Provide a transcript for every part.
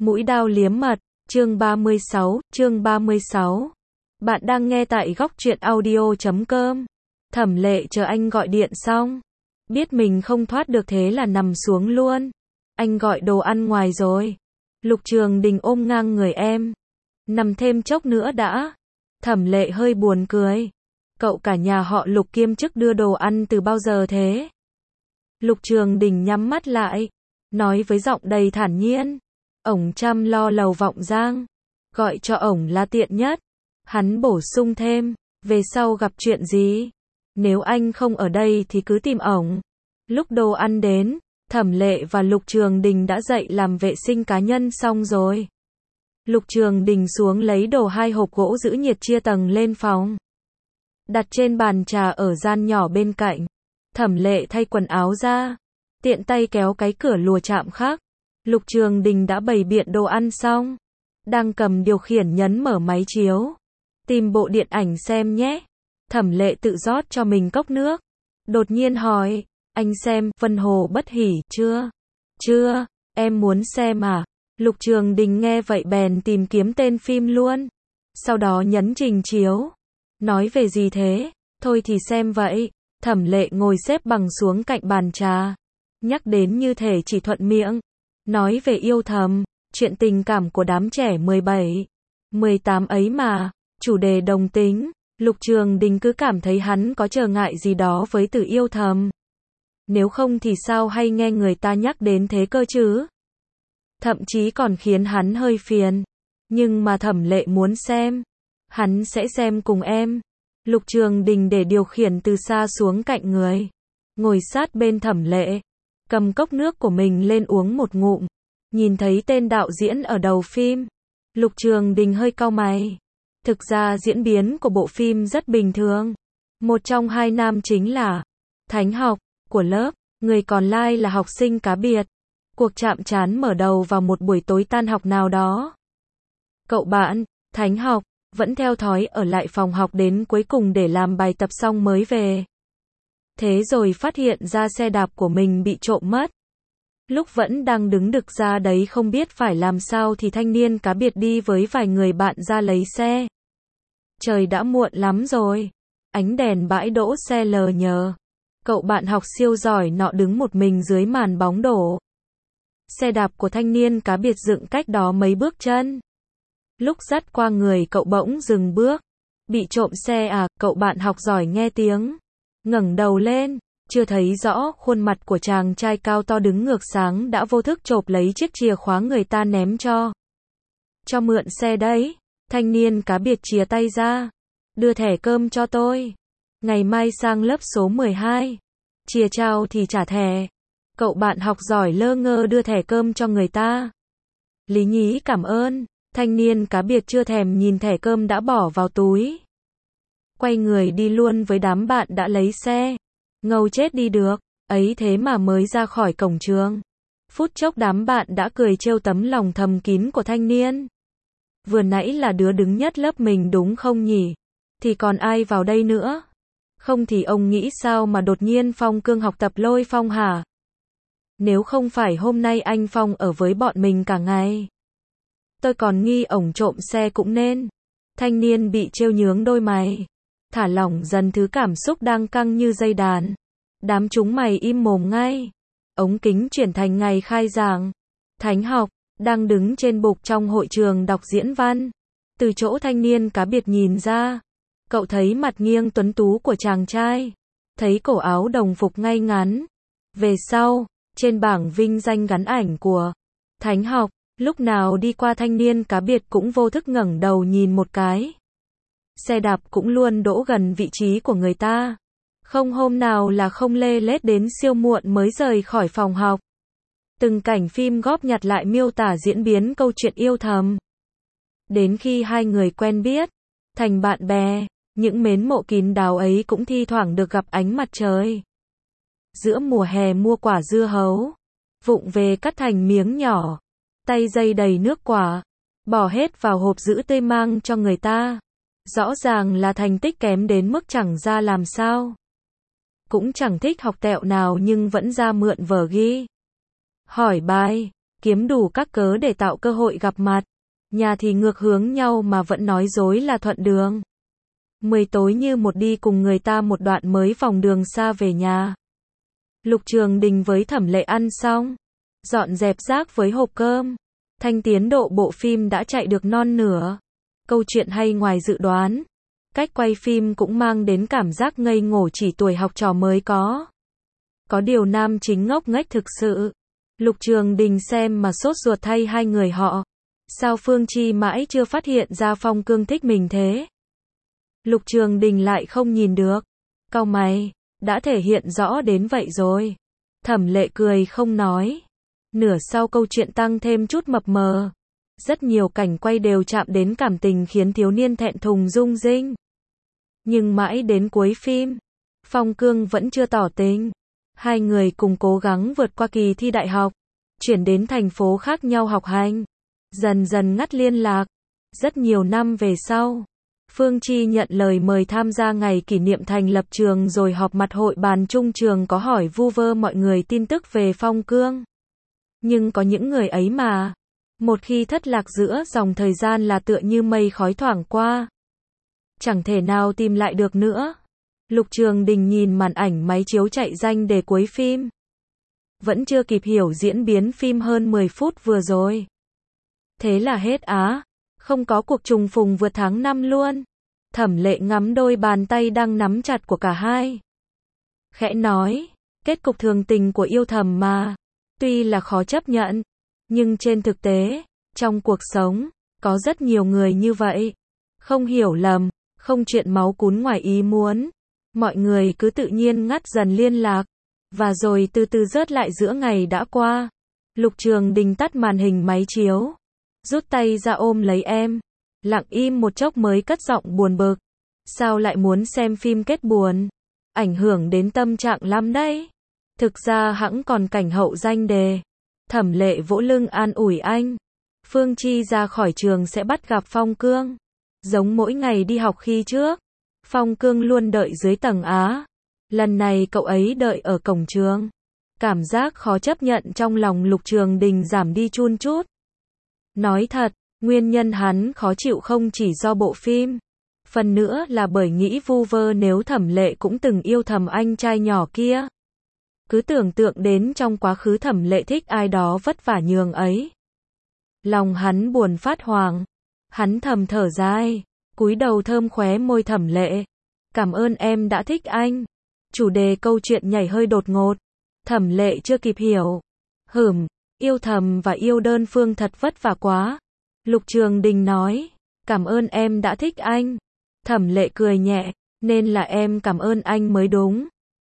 Mũi dao liếm mật, chương 36. Bạn đang nghe tại góc truyện audio.com. Thẩm Lệ chờ anh gọi điện xong. Biết mình không thoát được thế là nằm xuống luôn. Anh gọi đồ ăn ngoài rồi. Lục Trường Đình ôm ngang người em. Nằm thêm chốc nữa đã. Thẩm Lệ hơi buồn cười. Cậu cả nhà họ Lục kiêm chức đưa đồ ăn từ bao giờ thế? Lục Trường Đình nhắm mắt lại. Nói với giọng đầy thản nhiên. Ổng chăm lo lầu Vọng Giang. Gọi cho ổng là tiện nhất. Hắn bổ sung thêm. Về sau gặp chuyện gì? Nếu anh không ở đây thì cứ tìm ổng. Lúc đồ ăn đến, Thẩm Lệ và Lục Trường Đình đã dậy làm vệ sinh cá nhân xong rồi. Lục Trường Đình xuống lấy đồ 2 hộp gỗ giữ nhiệt chia tầng lên phòng. Đặt trên bàn trà ở gian nhỏ bên cạnh. Thẩm Lệ thay quần áo ra. Tiện tay kéo cái cửa lùa chạm khắc. Lục Trường Đình đã bày biện đồ ăn xong. Đang cầm điều khiển nhấn mở máy chiếu. Tìm bộ điện ảnh xem nhé. Thẩm Lệ tự rót cho mình cốc nước. Đột nhiên hỏi, anh xem Vân Hồ Bất Hỉ chưa? Chưa, em muốn xem à? Lục Trường Đình nghe vậy bèn tìm kiếm tên phim luôn. Sau đó nhấn trình chiếu. Nói về gì thế? Thôi thì xem vậy. Thẩm Lệ ngồi xếp bằng xuống cạnh bàn trà. Nhắc đến như thể chỉ thuận miệng. Nói về yêu thầm, chuyện tình cảm của đám trẻ 17, 18 ấy mà. Chủ đề đồng tính. Lục Trường Đình cứ cảm thấy hắn có trở ngại gì đó với từ yêu thầm. Nếu không thì sao hay nghe người ta nhắc đến thế cơ chứ? Thậm chí còn khiến hắn hơi phiền. Nhưng mà Thẩm Lệ muốn xem. Hắn sẽ xem cùng em. Lục Trường Đình để điều khiển từ xa xuống cạnh người. Ngồi sát bên Thẩm Lệ. Cầm cốc nước của mình lên uống một ngụm. Nhìn thấy tên đạo diễn ở đầu phim. Lục Trường Đình hơi cau mày. Thực ra diễn biến của bộ phim rất bình thường. Một trong hai nam chính là Thánh Học của lớp, người còn lại là học sinh cá biệt. Cuộc chạm trán mở đầu vào một buổi tối tan học nào đó. Cậu bạn, Thánh Học, vẫn theo thói ở lại phòng học đến cuối cùng để làm bài tập xong mới về. Thế rồi phát hiện ra xe đạp của mình bị trộm mất. Lúc vẫn đang đứng đực ra đấy không biết phải làm sao thì thanh niên cá biệt đi với vài người bạn ra lấy xe. Trời đã muộn lắm rồi. Ánh đèn bãi đỗ xe lờ nhờ. Cậu bạn học siêu giỏi nọ đứng một mình dưới màn bóng đổ. Xe đạp của thanh niên cá biệt dựng cách đó mấy bước chân. Lúc dắt qua người cậu bỗng dừng bước. Bị trộm xe à? Cậu bạn học giỏi nghe tiếng. Ngẩng đầu lên. Chưa thấy rõ khuôn mặt của chàng trai cao to đứng ngược sáng đã vô thức chộp lấy chiếc chìa khóa người ta ném cho. Cho mượn xe đấy. Thanh niên cá biệt chìa tay ra. Đưa thẻ cơm cho tôi. Ngày mai sang lớp số 12. Chìa trao thì trả thẻ. Cậu bạn học giỏi lơ ngơ đưa thẻ cơm cho người ta. Lý nhí cảm ơn. Thanh niên cá biệt chưa thèm nhìn thẻ cơm đã bỏ vào túi. Quay người đi luôn với đám bạn đã lấy xe. Ngầu chết đi được. Ấy thế mà mới ra khỏi cổng trường. Phút chốc đám bạn đã cười trêu tấm lòng thầm kín của thanh niên. Vừa nãy là đứa đứng nhất lớp mình đúng không nhỉ? Thì còn ai vào đây nữa? Không thì ông nghĩ sao mà đột nhiên Phong Cương học tập lôi Phong hả? Nếu không phải hôm nay anh Phong ở với bọn mình cả ngày. Tôi còn nghi ổng trộm xe cũng nên. Thanh niên bị trêu nhướng đôi mày. Thả lỏng dần thứ cảm xúc đang căng như dây đàn. Đám chúng mày im mồm ngay. Ống kính chuyển thành ngày khai giảng. Thánh Học đang đứng trên bục trong hội trường đọc diễn văn. Từ chỗ thanh niên cá biệt nhìn ra. Cậu thấy mặt nghiêng tuấn tú của chàng trai. Thấy cổ áo đồng phục ngay ngắn. Về sau, trên bảng vinh danh gắn ảnh của Thánh Học. Lúc nào đi qua thanh niên cá biệt cũng vô thức ngẩng đầu nhìn một cái. Xe đạp cũng luôn đỗ gần vị trí của người ta. Không hôm nào là không lê lết đến siêu muộn mới rời khỏi phòng học. Từng cảnh phim góp nhặt lại miêu tả diễn biến câu chuyện yêu thầm. Đến khi hai người quen biết, thành bạn bè, những mến mộ kín đáo ấy cũng thi thoảng được gặp ánh mặt trời. Giữa mùa hè mua quả dưa hấu, vụng về cắt thành miếng nhỏ, tay dây đầy nước quả, bỏ hết vào hộp giữ tươi mang cho người ta. Rõ ràng là thành tích kém đến mức chẳng ra làm sao. Cũng chẳng thích học tẹo nào nhưng vẫn ra mượn vở ghi. Hỏi bài, kiếm đủ các cớ để tạo cơ hội gặp mặt. Nhà thì ngược hướng nhau mà vẫn nói dối là thuận đường. 10 tối như một đi cùng người ta một đoạn mới vòng đường xa về nhà. Lục Trường Đình với Thẩm Lệ ăn xong, dọn dẹp rác với hộp cơm. Thanh tiến độ bộ phim đã chạy được non nửa. Câu chuyện hay ngoài dự đoán. Cách quay phim cũng mang đến cảm giác ngây ngổ chỉ tuổi học trò mới có. Có điều nam chính ngốc nghếch thực sự. Lục Trường Đình xem mà sốt ruột thay hai người họ. Sao Phương Chi mãi chưa phát hiện ra Phong Cương thích mình thế? Lục Trường Đình lại không nhìn được. Cau mày, đã thể hiện rõ đến vậy rồi. Thẩm Lệ cười không nói. Nửa sau câu chuyện tăng thêm chút mập mờ. Rất nhiều cảnh quay đều chạm đến cảm tình khiến thiếu niên thẹn thùng rung rinh. Nhưng mãi đến cuối phim, Phong Cương vẫn chưa tỏ tình. Hai người cùng cố gắng vượt qua kỳ thi đại học, chuyển đến thành phố khác nhau học hành, dần dần ngắt liên lạc. Rất nhiều năm về sau, Phương Chi nhận lời mời tham gia ngày kỷ niệm thành lập trường rồi họp mặt hội bàn chung trường có hỏi vu vơ mọi người tin tức về Phong Cương. Nhưng có những người ấy mà, một khi thất lạc giữa dòng thời gian là tựa như mây khói thoảng qua. Chẳng thể nào tìm lại được nữa. Lục Trường Đình nhìn màn ảnh máy chiếu chạy danh đề cuối phim. Vẫn chưa kịp hiểu diễn biến phim hơn 10 phút vừa rồi. Thế là hết á. Không có cuộc trùng phùng vượt tháng 5 luôn. Thẩm Lệ ngắm đôi bàn tay đang nắm chặt của cả hai. Khẽ nói, kết cục thường tình của yêu thầm mà. Tuy là khó chấp nhận, nhưng trên thực tế, trong cuộc sống, có rất nhiều người như vậy. Không hiểu lầm, không chuyện máu cún ngoài ý muốn. Mọi người cứ tự nhiên ngắt dần liên lạc, và rồi từ từ rớt lại giữa ngày đã qua. Lục Trường Đình tắt màn hình máy chiếu, rút tay ra ôm lấy em, lặng im một chốc mới cất giọng buồn bực. Sao lại muốn xem phim kết buồn? Ảnh hưởng đến tâm trạng lắm đấy. Thực ra hẵng còn cảnh hậu danh đề. Thẩm Lệ vỗ lưng an ủi anh. Phương Chi ra khỏi trường sẽ bắt gặp Phong Cương. Giống mỗi ngày đi học khi trước. Phong Cương luôn đợi dưới tầng Á. Lần này cậu ấy đợi ở cổng trường. Cảm giác khó chấp nhận trong lòng Lục Trường Đình giảm đi chun chút. Nói thật, nguyên nhân hắn khó chịu không chỉ do bộ phim. Phần nữa là bởi nghĩ vu vơ nếu Thẩm Lệ cũng từng yêu thầm anh trai nhỏ kia. Cứ tưởng tượng đến trong quá khứ Thẩm Lệ thích ai đó vất vả nhường ấy. Lòng hắn buồn phát hoảng. Hắn thầm thở dài, cúi đầu thơm khóe môi Thẩm Lệ. Cảm ơn em đã thích anh. Chủ đề câu chuyện nhảy hơi đột ngột. Thẩm Lệ chưa kịp hiểu. Yêu thầm và yêu đơn phương thật vất vả quá. Lục Trường Đình nói, cảm ơn em đã thích anh. Thẩm Lệ cười nhẹ, nên là em cảm ơn anh mới đúng.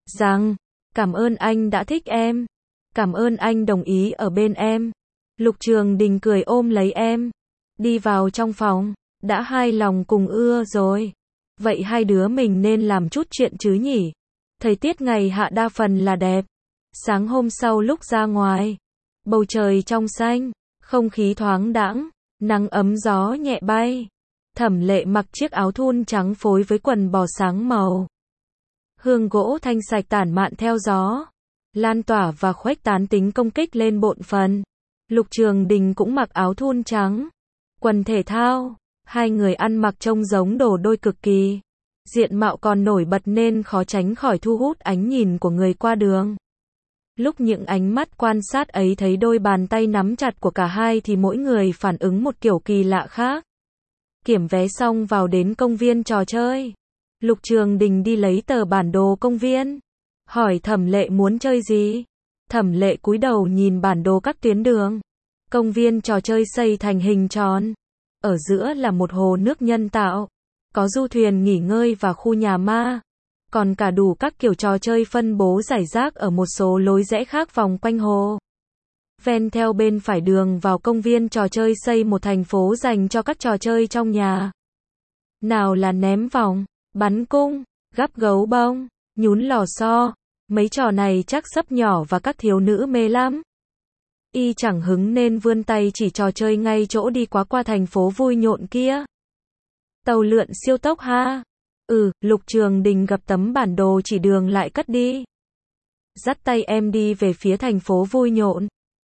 Cảm ơn anh đã thích em. Cảm ơn anh đồng ý ở bên em. Lục Trường Đình cười ôm lấy em. Đi vào trong phòng, đã hai lòng cùng ưa rồi. Vậy hai đứa mình nên làm chút chuyện chứ nhỉ? Thời tiết ngày hạ đa phần là đẹp. Sáng hôm sau lúc ra ngoài, bầu trời trong xanh, không khí thoáng đãng, nắng ấm gió nhẹ bay. Thẩm Lệ mặc chiếc áo thun trắng phối với quần bò sáng màu. Hương gỗ thanh sạch tản mạn theo gió, lan tỏa và khuếch tán tính công kích lên bộn phần. Lục Trường Đình cũng mặc áo thun trắng, quần thể thao. Hai người ăn mặc trông giống đồ đôi cực kỳ. Diện mạo còn nổi bật nên khó tránh khỏi thu hút ánh nhìn của người qua đường. Lúc những ánh mắt quan sát ấy thấy đôi bàn tay nắm chặt của cả hai thì mỗi người phản ứng một kiểu kỳ lạ khác. Kiểm vé xong vào đến công viên trò chơi. Lục Trường Đình đi lấy tờ bản đồ công viên. Hỏi Thẩm Lệ muốn chơi gì? Thẩm Lệ cúi đầu nhìn bản đồ các tuyến đường. Công viên trò chơi xây thành hình tròn. Ở giữa là một hồ nước nhân tạo. Có du thuyền nghỉ ngơi và khu nhà ma. Còn cả đủ các kiểu trò chơi phân bố rải rác ở một số lối rẽ khác vòng quanh hồ. Ven theo bên phải đường vào công viên trò chơi xây một thành phố dành cho các trò chơi trong nhà. Nào là ném vòng, bắn cung, gắp gấu bông, nhún lò xo. Mấy trò này chắc sấp nhỏ và các thiếu nữ mê lắm. Y chẳng hứng nên vươn tay chỉ trò chơi ngay chỗ đi qua thành phố vui nhộn kia. Tàu lượn siêu tốc ha. Lục Trường Đình gập tấm bản đồ chỉ đường lại cất đi. Dắt tay em đi về phía thành phố vui nhộn.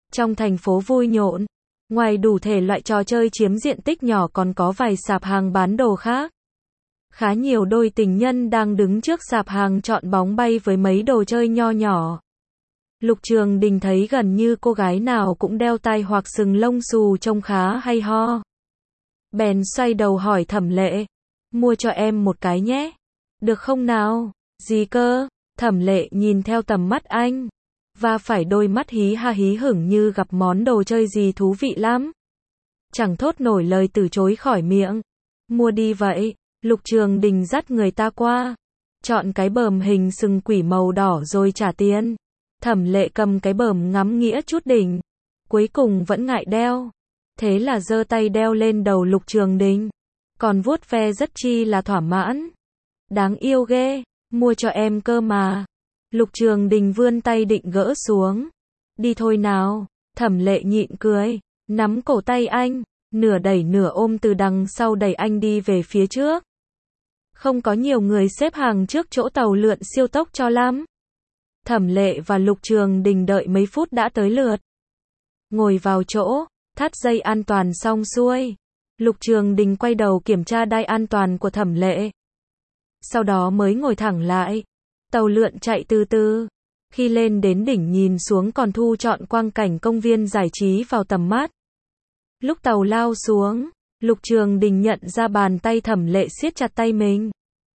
Trong thành phố vui nhộn, ngoài đủ thể loại trò chơi chiếm diện tích nhỏ còn có vài sạp hàng bán đồ khác. Khá nhiều đôi tình nhân đang đứng trước sạp hàng chọn bóng bay với mấy đồ chơi nho nhỏ. Lục Trường Đình thấy gần như cô gái nào cũng đeo tai hoặc sừng lông xù trông khá hay ho. Bèn xoay đầu hỏi Thẩm Lệ, mua cho em một cái nhé. Được không nào? Gì cơ? Thẩm Lệ nhìn theo tầm mắt anh, và phải đôi mắt hí ha hí hửng như gặp món đồ chơi gì thú vị lắm. Chẳng thốt nổi lời từ chối khỏi miệng. Mua đi vậy. Lục Trường Đình dắt người ta qua, chọn cái bờm hình sừng quỷ màu đỏ rồi trả tiền. Thẩm Lệ cầm cái bờm ngắm nghĩa chút đỉnh, cuối cùng vẫn ngại đeo, thế là giơ tay đeo lên đầu Lục Trường Đình, còn vuốt ve rất chi là thỏa mãn. Đáng yêu ghê, mua cho em cơ mà. Lục Trường Đình vươn tay định gỡ xuống. Đi thôi nào. Thẩm Lệ nhịn cười, nắm cổ tay anh, nửa đẩy nửa ôm từ đằng sau đẩy anh đi về phía trước. Không có nhiều người xếp hàng trước chỗ tàu lượn siêu tốc cho lắm. Thẩm Lệ và Lục Trường Đình đợi mấy phút đã tới lượt. Ngồi vào chỗ, thắt dây an toàn xong xuôi. Lục Trường Đình quay đầu kiểm tra đai an toàn của Thẩm Lệ. Sau đó mới ngồi thẳng lại. Tàu lượn chạy từ từ. Khi lên đến đỉnh nhìn xuống còn thu trọn quang cảnh công viên giải trí vào tầm mắt. Lúc tàu lao xuống, Lục Trường Đình nhận ra bàn tay Thẩm Lệ siết chặt tay mình.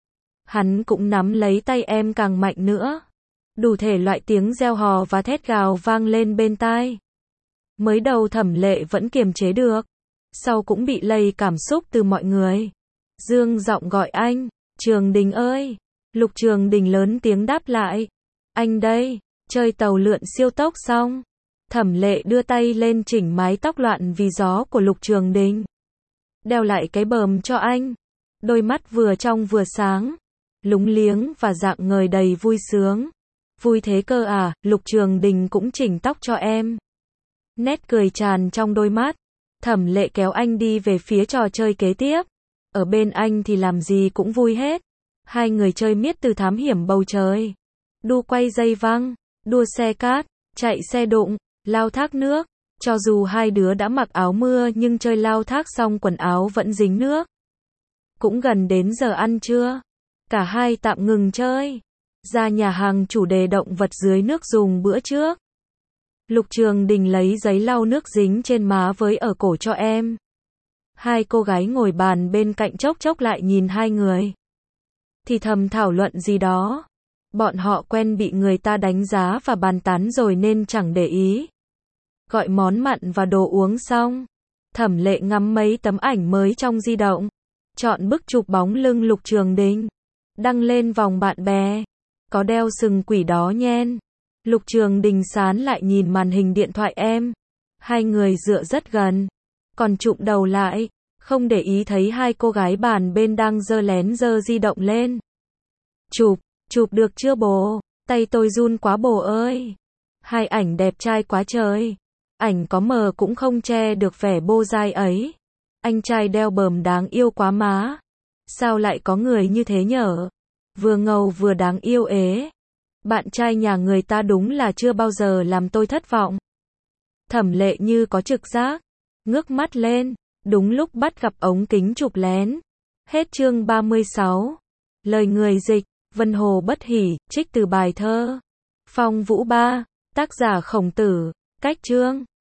Hắn cũng nắm lấy tay em càng mạnh nữa. Đủ thể loại tiếng reo hò và thét gào vang lên bên tai. Mới đầu Thẩm Lệ vẫn kiềm chế được, sau cũng bị lây cảm xúc từ mọi người. Dương giọng gọi anh, Trường Đình ơi. Lục Trường Đình lớn tiếng đáp lại, anh đây. Chơi tàu lượn siêu tốc xong, Thẩm Lệ đưa tay lên chỉnh mái tóc loạn vì gió của Lục Trường Đình, đeo lại cái bờm cho anh. Đôi mắt vừa trong vừa sáng, lúng liếng và rạng ngời đầy vui sướng. Vui thế cơ à? Lục Trường Đình cũng chỉnh tóc cho em. Nét cười tràn trong đôi mắt. Thẩm Lệ kéo anh đi về phía trò chơi kế tiếp. Ở bên anh thì làm gì cũng vui hết. Hai người chơi miết từ thám hiểm bầu trời, đu quay dây văng, đua xe cát, chạy xe đụng, lao thác nước. Cho dù hai đứa đã mặc áo mưa nhưng chơi lao thác xong quần áo vẫn dính nước. Cũng gần đến giờ ăn trưa, cả hai tạm ngừng chơi, ra nhà hàng chủ đề động vật dưới nước dùng bữa trước. Lục Trường Đình lấy giấy lau nước dính trên má với ở cổ cho em. Hai cô gái ngồi bàn bên cạnh chốc chốc lại nhìn hai người, thì thầm thảo luận gì đó. Bọn họ quen bị người ta đánh giá và bàn tán rồi nên chẳng để ý. Gọi món mặn và đồ uống xong, Thẩm Lệ ngắm mấy tấm ảnh mới trong di động, chọn bức chụp bóng lưng Lục Trường Đình, đăng lên vòng bạn bè. Có đeo sừng quỷ đó nhen. Lục Trường Đình sán lại nhìn màn hình điện thoại em. Hai người dựa rất gần, còn chụm đầu lại, không để ý thấy hai cô gái bàn bên đang lén giơ di động lên. Chụp được chưa bồ? Tay tôi run quá bồ ơi. Hai ảnh đẹp trai quá trời. Ảnh có mờ cũng không che được vẻ bô dai ấy. Anh trai đeo bờm đáng yêu quá má. Sao lại có người như thế nhở? Vừa ngầu vừa đáng yêu ế. Bạn trai nhà người ta đúng là chưa bao giờ làm tôi thất vọng. Thẩm Lệ như có trực giác, ngước mắt lên, đúng lúc bắt gặp ống kính chụp lén. Hết chương 36. Lời người dịch, Vân Hồ Bất Hỉ, trích từ bài thơ Phong Vũ Ba, tác giả Khổng Tử, cách chương